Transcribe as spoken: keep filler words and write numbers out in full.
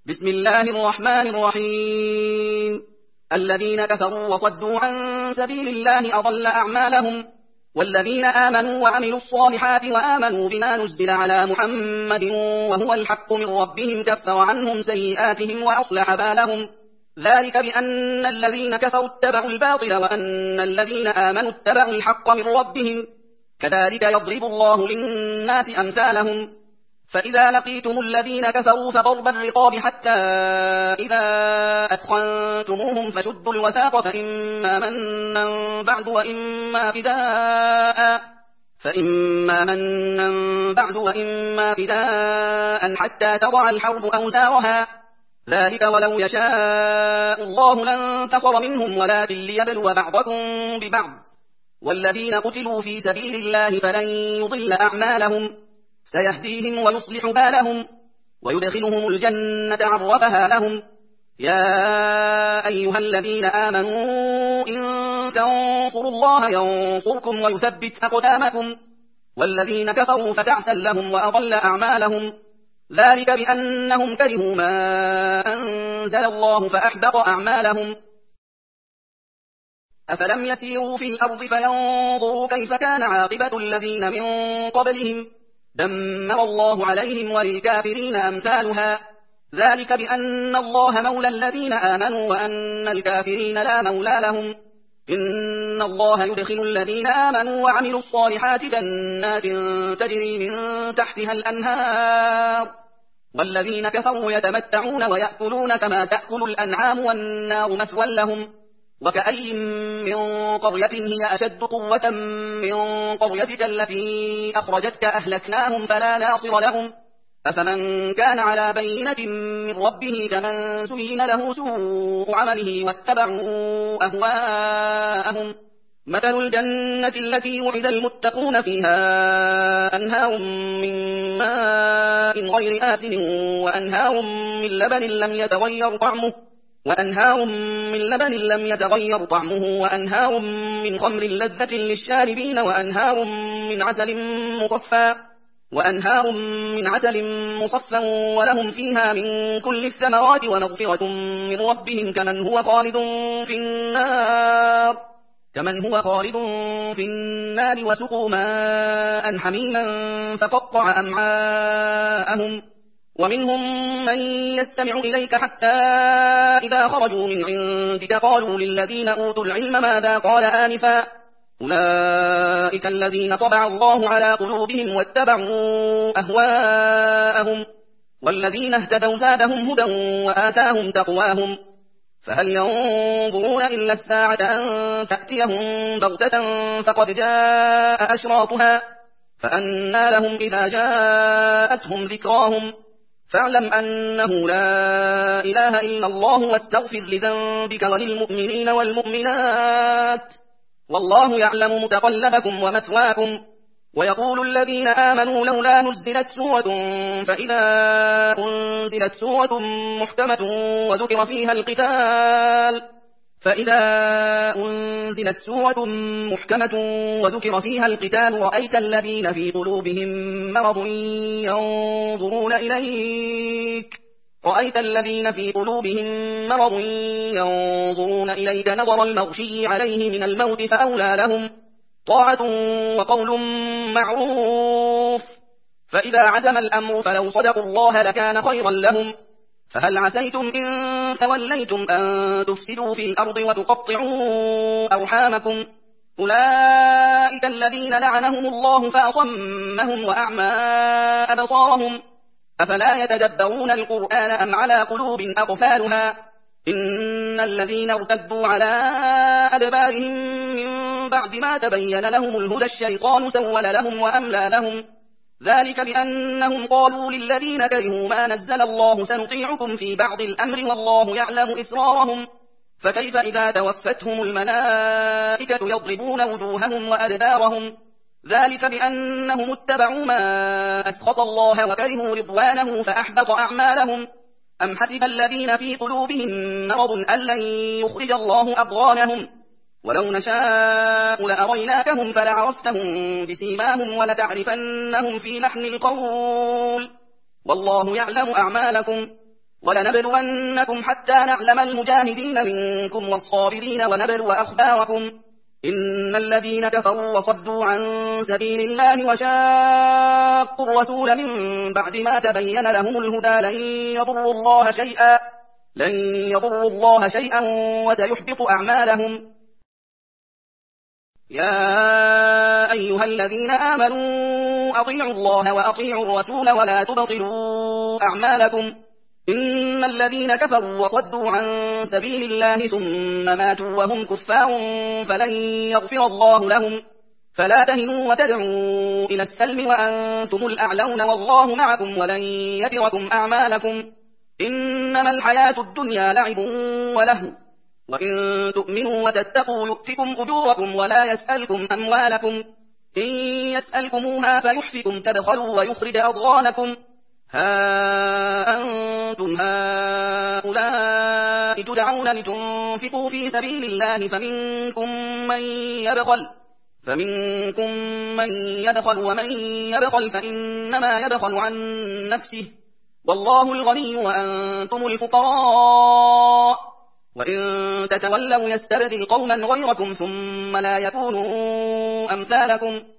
بسم الله الرحمن الرحيم. الذين كفروا وصدوا عن سبيل الله أضل أعمالهم، والذين آمنوا وعملوا الصالحات وآمنوا بما نزل على محمد وهو الحق من ربهم كفر عنهم سيئاتهم وأصلح بالهم. ذلك بأن الذين كفروا اتبعوا الباطل وأن الذين آمنوا اتبعوا الحق من ربهم، كذلك يضرب الله للناس أمثالهم. فإذا لقيتم الذين كفروا فضرب الرقاب حتى إذا أثخنتموهم فشدوا الوثاق فإما منا بعد وإما فداء فإما منا بعد وإما فداء حتى تضع الحرب أوزارها. ذلك ولو يشاء الله لانتصر منهم ولكن ليبلو بعضكم ببعض. والذين قتلوا في سبيل الله فلن يضل أعمالهم، سيهديهم ويصلح بالهم ويدخلهم الجنة عرفها لهم. يا أيها الذين آمنوا إن تنصروا الله ينصركم ويثبت أقدامكم. والذين كفروا فتعسا لهم وأضل أعمالهم، ذلك بأنهم كرهوا ما أنزل الله فأحبط أعمالهم. أفلم يسيروا في الأرض فينظروا كيف كان عاقبة الذين من قبلهم، دمر الله عليهم وللكافرين أمثالها. ذلك بأن الله مولى الذين آمنوا وأن الكافرين لا مولى لهم. إن الله يدخل الذين آمنوا وعملوا الصالحات جنات تجري من تحتها الأنهار، والذين كفروا يتمتعون ويأكلون كما تأكل الأنعام والنار مثوى لهم. وكأي من قرية هي أشد قوة من قريتك التي أخرجتك أهلكناهم فلا ناصر لهم. أفمن كان على بينة من ربه كمن زين له سوء عمله واتبعوا أهواءهم. مثل الجنة التي وعد المتقون فيها أنهار من ماء غير آسن وأنهار من لبن لم يتغير طعمه وأنهار من لبن لم يتغير طعمه وأنهار من خمر لذة للشاربين وأنهار من عسل مصفى وأنهار من عسل مصفى ولهم فيها من كل الثمرات ومغفرة من ربهم كمن هو خالد في النار كمن هو خالد في النار وسقوا ماء حميما فقطع أمعاءهم. ومنهم من يستمع إليك حتى إذا خرجوا من عندك قالوا للذين أوتوا العلم ماذا قال آنفا، أولئك الذين طبع الله على قلوبهم واتبعوا أهواءهم. والذين اهتدوا زادهم هدى وآتاهم تقواهم. فهل ينظرون إلا الساعة أن تأتيهم بغتة فقد جاء أشراطها، فأنى لهم إذا جاءتهم ذكراهم. فاعلم أنه لا إله إلا الله واستغفر لذنبك وللمؤمنين والمؤمنات، والله يعلم متقلبكم ومثواكم. ويقول الذين آمنوا لولا نزلت سورة، فإذا أنزلت سورة محكمة وذكر فيها القتال فإذا أنزلت سورة محكمة وذكر فيها القتال رأيت الذين في قلوبهم مرض ينظرون إليك رأيت الذين في قلوبهم مرض ينظرون إليك نظر المغشي عليه من الموت فأولى لهم طاعة وقول معروف. فإذا عزم الأمر فلو صدقوا الله لكان خيرا لهم. فهل عسيتم إن توليتم أن تفسدوا في الأرض وتقطعوا أرحامكم. أولئك الذين لعنهم الله فأصمهم وأعمى أبصارهم. أفلا يتدبرون القرآن أم على قلوب أقفالها. إن الذين ارتدوا على أدبارهم من بعد ما تبين لهم الهدى الشيطان سول لهم وأملى لهم. ذلك بأنهم قالوا للذين كرهوا ما نزل الله سنطيعكم في بعض الأمر والله يعلم إسرارهم. فكيف إذا توفتهم الملائكة يضربون وجوههم وأدبارهم. ذلك بأنهم اتبعوا ما أسخط الله وكرهوا رضوانه فأحبط أعمالهم. أم حسب الذين في قلوبهم مرض أن لن يخرج الله أضغانهم. ولو نشاء لأريناكهم فلعرفتهم بسيماهم ولتعرفنهم في لحن القول، والله يعلم أعمالكم. ولنبلونكم حتى نعلم المجاهدين منكم والصابرين ونبلو أخباركم إن الذين كفروا وصدوا عن سبيل الله وشاقوا الرسول من بعد ما تبين لهم الهدى لن يضروا الله شيئا لن يضروا الله شيئا وسيحبط أعمالهم. يا أيها الذين آمنوا أطيعوا الله وأطيعوا الرسول ولا تبطلوا أعمالكم إن الذين كفروا وصدوا عن سبيل الله ثم ماتوا وهم كفار فلن يغفر الله لهم فلا تهنوا وتدعوا إلى السلم وأنتم الأعلون والله معكم ولن يتركم أعمالكم إنما الحياة الدنيا لعب ولهو وإن تؤمنوا وتتقوا يؤتكم أجوركم ولا يسألكم أموالكم إن يسألكموها فيحفكم تبخلوا ويخرج أضغانكم ها أنتم هؤلاء تدعون لتنفقوا في سبيل الله فمنكم من يبخل فمنكم من يبخل ومن يبخل فإنما يبخل عن نفسه والله الغني وأنتم الفقراء وإن تتولوا يستبدل قوما غيركم ثم لا يكونوا أمثالكم